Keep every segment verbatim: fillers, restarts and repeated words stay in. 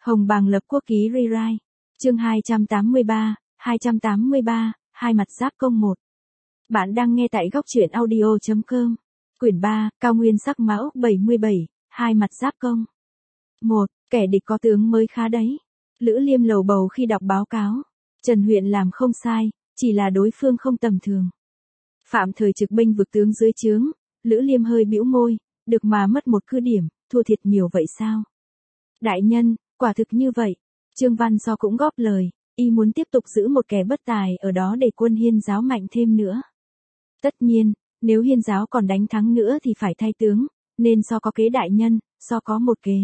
Hồng Bàng lập quốc ký rewrite. Chương hai trăm tám mươi ba, hai trăm tám mươi ba, hai mặt giáp công một. Bạn đang nghe tại góc truyện audio chấm com. Quyển ba, Cao Nguyên sắc mão bảy mươi bảy, hai mặt giáp công. một. Kẻ địch có tướng mới khá đấy. Lữ Liêm lầu bầu khi đọc báo cáo. Trần Huyện làm không sai, chỉ là đối phương không tầm thường. Phạm Thời Trực bênh vực tướng dưới trướng, Lữ Liêm hơi bĩu môi, được mà mất một cứ điểm, thua thiệt nhiều vậy sao? Đại nhân, quả thực như vậy. Trương Văn So cũng góp lời, y muốn tiếp tục giữ một kẻ bất tài ở đó để quân Hiên giáo mạnh thêm nữa. Tất nhiên, nếu Hiên giáo còn đánh thắng nữa thì phải thay tướng, nên So có kế đại nhân, So có một kế.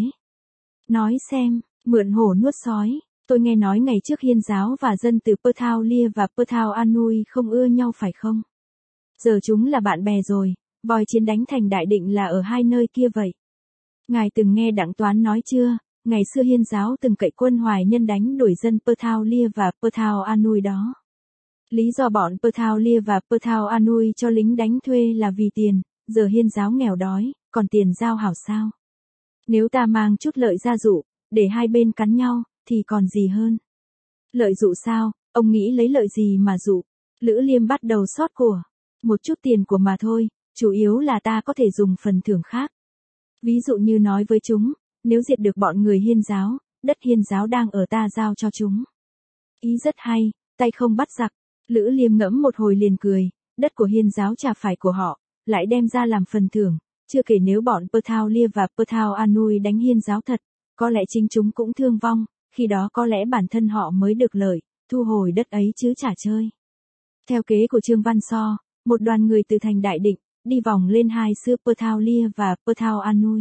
Nói xem, mượn hổ nuốt sói, tôi nghe nói ngày trước Hiên giáo và dân từ Perthao Lia và Perthao Anui không ưa nhau phải không? Giờ chúng là bạn bè rồi, vòi chiến đánh thành Đại Định là ở hai nơi kia vậy. Ngài từng nghe Đặng Toán nói chưa, ngày xưa Hiên giáo từng cậy quân Hoài Nhân đánh đuổi dân Perthao Lia và Perthao Anui đó. Lý do bọn Perthao Lia và Perthao Anui cho lính đánh thuê là vì tiền, giờ Hiên giáo nghèo đói, còn tiền giao hảo sao? Nếu ta mang chút lợi ra dụ, để hai bên cắn nhau, thì còn gì hơn? Lợi dụ sao, ông nghĩ lấy lợi gì mà dụ? Lữ Liêm bắt đầu xót của. Một chút tiền của mà thôi, chủ yếu là ta có thể dùng phần thưởng khác. Ví dụ như nói với chúng, nếu diệt được bọn người Hiên giáo, đất Hiên giáo đang ở ta giao cho chúng. Ý rất hay, tay không bắt giặc. Lữ Liêm ngẫm một hồi liền cười, đất của Hiên giáo chả phải của họ, lại đem ra làm phần thưởng, chưa kể nếu bọn Perthao Lia và Perthao Anui đánh Hiên giáo thật, có lẽ chính chúng cũng thương vong, khi đó có lẽ bản thân họ mới được lợi, thu hồi đất ấy chứ chả chơi. Theo kế của Trương Văn So, một đoàn người từ thành Đại Định, đi vòng lên hai xứ Perthao Lia và Perthao Anui.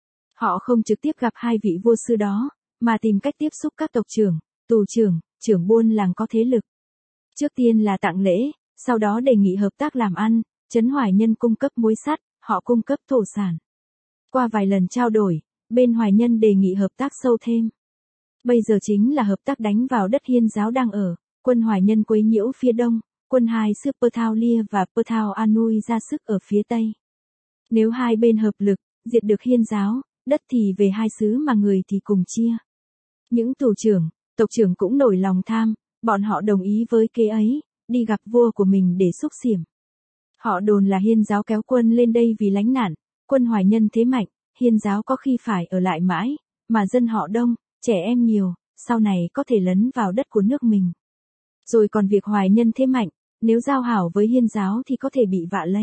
Họ không trực tiếp gặp hai vị vua sư đó, mà tìm cách tiếp xúc các tộc trưởng, tù trưởng, trưởng buôn làng có thế lực. Trước tiên là tặng lễ, sau đó đề nghị hợp tác làm ăn, Trấn Hoài Nhân cung cấp muối sắt, họ cung cấp thổ sản. Qua vài lần trao đổi, bên Hoài Nhân đề nghị hợp tác sâu thêm. Bây giờ chính là hợp tác đánh vào đất Hiên giáo đang ở, quân Hoài Nhân quấy nhiễu phía đông, quân hai xứ Perthao Lia và Perthao Anui ra sức ở phía tây. Nếu hai bên hợp lực, diệt được Hiên giáo, đất thì về hai xứ mà người thì cùng chia. Những tù trưởng, tộc trưởng cũng nổi lòng tham, bọn họ đồng ý với kế ấy, đi gặp vua của mình để xúc xiểm. Họ đồn là Hiên giáo kéo quân lên đây vì lánh nạn, quân Hoài Nhân thế mạnh, Hiên giáo có khi phải ở lại mãi, mà dân họ đông, trẻ em nhiều, sau này có thể lấn vào đất của nước mình. Rồi còn việc Hoài Nhân thế mạnh, nếu giao hảo với Hiên giáo thì có thể bị vạ lây.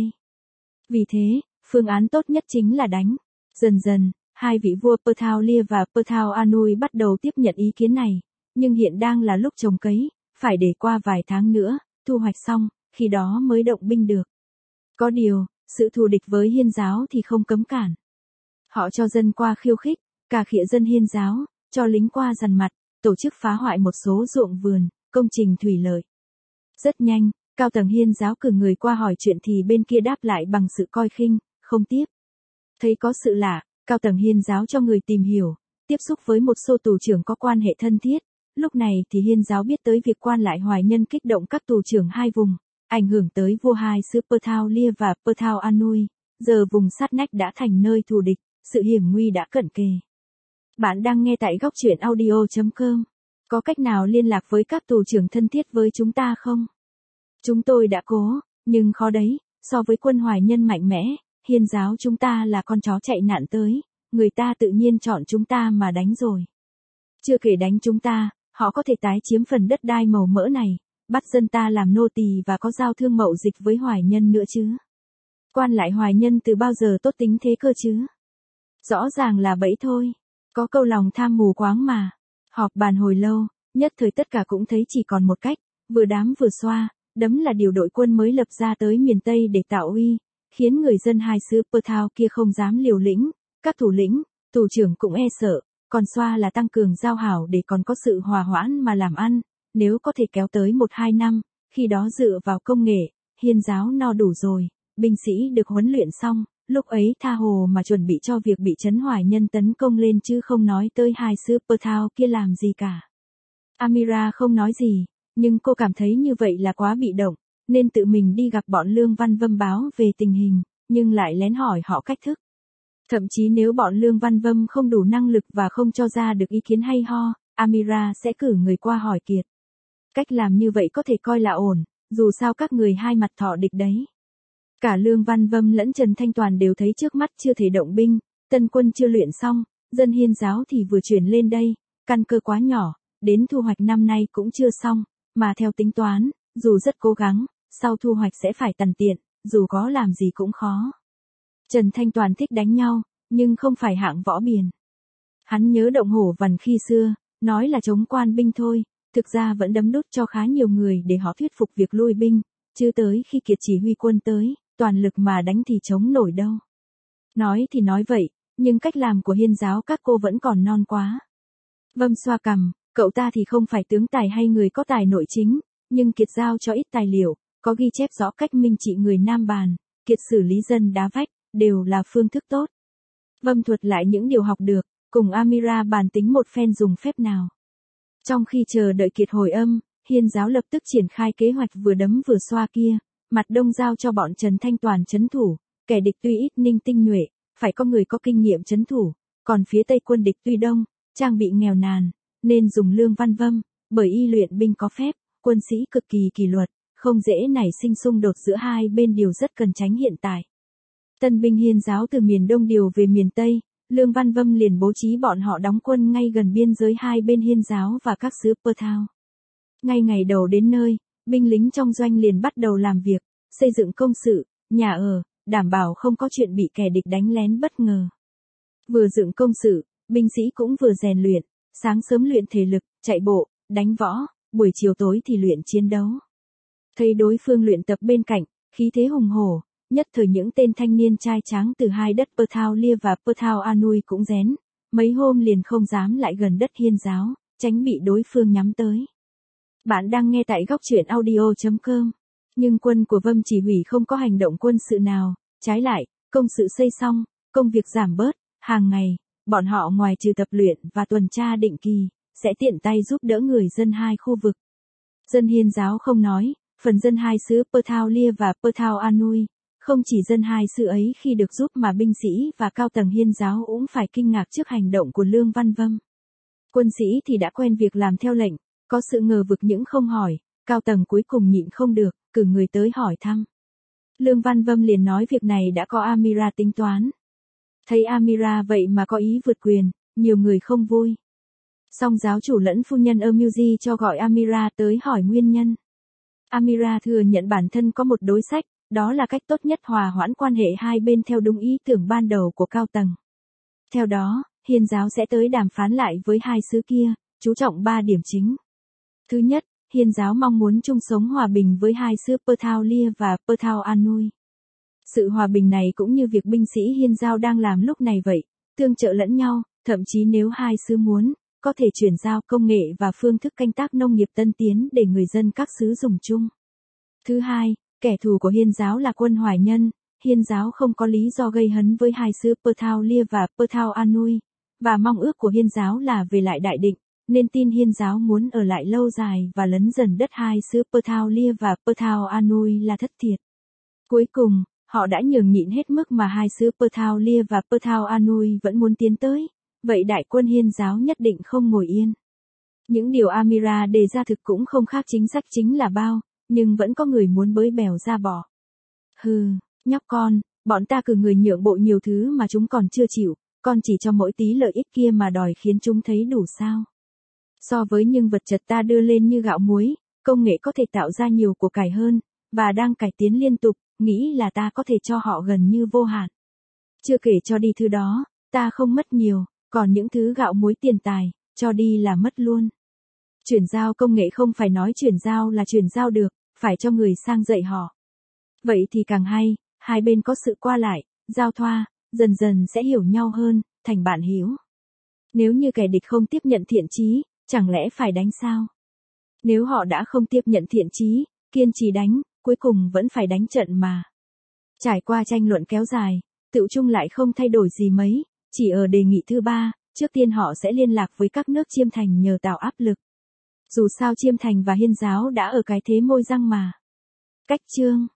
Vì thế, phương án tốt nhất chính là đánh. Dần dần, hai vị vua Perthao Lia và Perthao Anui bắt đầu tiếp nhận ý kiến này, nhưng hiện đang là lúc trồng cấy, phải để qua vài tháng nữa, thu hoạch xong, khi đó mới động binh được. Có điều, sự thù địch với Hiên giáo thì không cấm cản. Họ cho dân qua khiêu khích, cà khịa dân Hiên giáo, cho lính qua dằn mặt, tổ chức phá hoại một số ruộng vườn, công trình thủy lợi. Rất nhanh, cao tầng Hiên giáo cử người qua hỏi chuyện thì bên kia đáp lại bằng sự coi khinh, không tiếp. Thấy có sự lạ, cao tầng Hiên giáo cho người tìm hiểu, tiếp xúc với một số tù trưởng có quan hệ thân thiết. Lúc này thì Hiên giáo biết tới việc quan lại Hoài Nhân kích động các tù trưởng hai vùng, ảnh hưởng tới vua hai xứ Perthao Lia và Perthao Anui. Giờ vùng sát nách đã thành nơi thù địch, sự hiểm nguy đã cận kề. Bạn đang nghe tại góc truyện audio chấm com. Có cách nào liên lạc với các tù trưởng thân thiết với chúng ta không? Chúng tôi đã cố, nhưng khó đấy, so với quân Hoài Nhân mạnh mẽ, Hiên giáo chúng ta là con chó chạy nạn tới, người ta tự nhiên chọn chúng ta mà đánh rồi. Chưa kể đánh chúng ta, họ có thể tái chiếm phần đất đai màu mỡ này, bắt dân ta làm nô tỳ và có giao thương mậu dịch với Hoài Nhân nữa chứ. Quan lại Hoài Nhân từ bao giờ tốt tính thế cơ chứ? Rõ ràng là bẫy thôi, có câu lòng tham mù quáng mà. Họp bàn hồi lâu, nhất thời tất cả cũng thấy chỉ còn một cách, vừa đám vừa xoa, đấm là điều đội quân mới lập ra tới miền Tây để tạo uy, khiến người dân hai xứ Perthao kia không dám liều lĩnh, các thủ lĩnh, tù trưởng cũng e sợ, còn xoa là tăng cường giao hảo để còn có sự hòa hoãn mà làm ăn, nếu có thể kéo tới một hai năm, khi đó dựa vào công nghệ, Hiên giáo no đủ rồi, binh sĩ được huấn luyện xong, lúc ấy tha hồ mà chuẩn bị cho việc bị Trấn Hoài Nhân tấn công lên chứ không nói tới hai xứ Perthao kia làm gì cả. Amira không nói gì, nhưng cô cảm thấy như vậy là quá bị động, nên tự mình đi gặp bọn Lương Văn Vâm báo về tình hình, nhưng lại lén hỏi họ cách thức. Thậm chí nếu bọn Lương Văn Vâm không đủ năng lực và không cho ra được ý kiến hay ho, Amira sẽ cử người qua hỏi Kiệt. Cách làm như vậy có thể coi là ổn, dù sao các người hai mặt thọ địch đấy. Cả Lương Văn Vâm lẫn Trần Thanh Toàn đều thấy trước mắt chưa thể động binh, tân quân chưa luyện xong, dân Hiên giáo thì vừa chuyển lên đây, căn cơ quá nhỏ, đến thu hoạch năm nay cũng chưa xong, mà theo tính toán, dù rất cố gắng, sau thu hoạch sẽ phải tằn tiện, dù có làm gì cũng khó. Trần Thanh Toàn thích đánh nhau, nhưng không phải hạng võ biền. Hắn nhớ Động Hổ Vằn khi xưa, nói là chống quan binh thôi, thực ra vẫn đấm đút cho khá nhiều người để họ thuyết phục việc lui binh, chứ tới khi Kiệt chỉ huy quân tới, toàn lực mà đánh thì chống nổi đâu. Nói thì nói vậy, nhưng cách làm của Hiên giáo các cô vẫn còn non quá. Vâm xoa cằm, cậu ta thì không phải tướng tài hay người có tài nội chính, nhưng Kiệt giao cho ít tài liệu, có ghi chép rõ cách minh trị người Nam Bàn, Kiệt xử lý dân đá vách, đều là phương thức tốt. Vâm thuật lại những điều học được, cùng Amira bàn tính một phen dùng phép nào. Trong khi chờ đợi Kiệt hồi âm, Hiên giáo lập tức triển khai kế hoạch vừa đấm vừa xoa kia, mặt đông giao cho bọn Trần Thanh Toàn trấn thủ, kẻ địch tuy ít ninh tinh nhuệ, phải có người có kinh nghiệm trấn thủ, còn phía tây quân địch tuy đông, trang bị nghèo nàn, nên dùng Lương Văn Vâm, bởi y luyện binh có phép, quân sĩ cực kỳ kỷ luật, không dễ nảy sinh xung đột giữa hai bên điều rất cần tránh hiện tại. Tân binh Hiên giáo từ miền Đông điều về miền Tây, Lương Văn Vâm liền bố trí bọn họ đóng quân ngay gần biên giới hai bên Hiên giáo và các xứ Pơ Thao. Ngay ngày đầu đến nơi, binh lính trong doanh liền bắt đầu làm việc, xây dựng công sự, nhà ở, đảm bảo không có chuyện bị kẻ địch đánh lén bất ngờ. Vừa dựng công sự, binh sĩ cũng vừa rèn luyện, sáng sớm luyện thể lực, chạy bộ, đánh võ, buổi chiều tối thì luyện chiến đấu. Thấy đối phương luyện tập bên cạnh, khí thế hùng hổ, nhất thời những tên thanh niên trai tráng từ hai đất Pơ Thao Lia và Pơ Thao Anui cũng rén, mấy hôm liền không dám lại gần đất Hiên giáo, tránh bị đối phương nhắm tới. Bạn đang nghe tại góc truyện audio chấm com. Nhưng quân của Vâm chỉ huy không có hành động quân sự nào, trái lại, công sự xây xong, công việc giảm bớt, hàng ngày, bọn họ ngoài trừ tập luyện và tuần tra định kỳ, sẽ tiện tay giúp đỡ người dân hai khu vực. Dân Hiên giáo không nói, phần dân hai xứ Pơ Thao Lia và Pơ Thao Anui, không chỉ dân hai xứ ấy khi được giúp mà binh sĩ và cao tầng Hiên giáo cũng phải kinh ngạc trước hành động của Lương Văn Vâm. Quân sĩ thì đã quen việc làm theo lệnh, có sự ngờ vực những không hỏi, cao tầng cuối cùng nhịn không được, cử người tới hỏi thăm. Lương Văn Vâm liền nói việc này đã có Amira tính toán. Thấy Amira vậy mà có ý vượt quyền, nhiều người không vui. Song giáo chủ lẫn phu nhân Amuji cho gọi Amira tới hỏi nguyên nhân. Amira thừa nhận bản thân có một đối sách, đó là cách tốt nhất hòa hoãn quan hệ hai bên theo đúng ý tưởng ban đầu của cao tầng. Theo đó, Hiên giáo sẽ tới đàm phán lại với hai xứ kia, chú trọng ba điểm chính. Thứ nhất, Hiên giáo mong muốn chung sống hòa bình với hai xứ Pơ Thao Lia và Pơ Thao Anui. Sự hòa bình này cũng như việc binh sĩ Hiên giáo đang làm lúc này vậy, tương trợ lẫn nhau, thậm chí nếu hai xứ muốn, có thể chuyển giao công nghệ và phương thức canh tác nông nghiệp tân tiến để người dân các xứ dùng chung. Thứ hai, kẻ thù của Hiên giáo là quân Hoài Nhân, Hiên giáo không có lý do gây hấn với hai xứ Pơ Thao Lia và Pơ Thao Anui, và mong ước của Hiên giáo là về lại Đại Định, nên tin Hiên giáo muốn ở lại lâu dài và lấn dần đất hai xứ Pơ Thao Lia và Pơ Thao Anui là thất thiệt. Cuối cùng, họ đã nhường nhịn hết mức mà hai xứ Pơ Thao Lia và Pơ Thao Anui vẫn muốn tiến tới, vậy đại quân Hiên giáo nhất định không ngồi yên. Những điều Amira đề ra thực cũng không khác chính sách chính là bao, nhưng vẫn có người muốn bới bèo ra bỏ. Hừ, nhóc con, bọn ta cử người nhượng bộ nhiều thứ mà chúng còn chưa chịu, con chỉ cho mỗi tí lợi ích kia mà đòi khiến chúng thấy đủ sao. So với những vật chất ta đưa lên như gạo muối, công nghệ có thể tạo ra nhiều của cải hơn, và đang cải tiến liên tục, nghĩ là ta có thể cho họ gần như vô hạn. Chưa kể cho đi thứ đó, ta không mất nhiều, còn những thứ gạo muối tiền tài, cho đi là mất luôn. Chuyển giao công nghệ không phải nói chuyển giao là chuyển giao được, phải cho người sang dạy họ. Vậy thì càng hay, hai bên có sự qua lại, giao thoa, dần dần sẽ hiểu nhau hơn, thành bạn hữu. Nếu như kẻ địch không tiếp nhận thiện chí, chẳng lẽ phải đánh sao? Nếu họ đã không tiếp nhận thiện chí, kiên trì đánh, cuối cùng vẫn phải đánh trận mà. Trải qua tranh luận kéo dài, tựu chung lại không thay đổi gì mấy, chỉ ở đề nghị thứ ba, trước tiên họ sẽ liên lạc với các nước Chiêm Thành nhờ tạo áp lực. Dù sao Chiêm Thành và Hiên giáo đã ở cái thế môi răng mà. Cách chương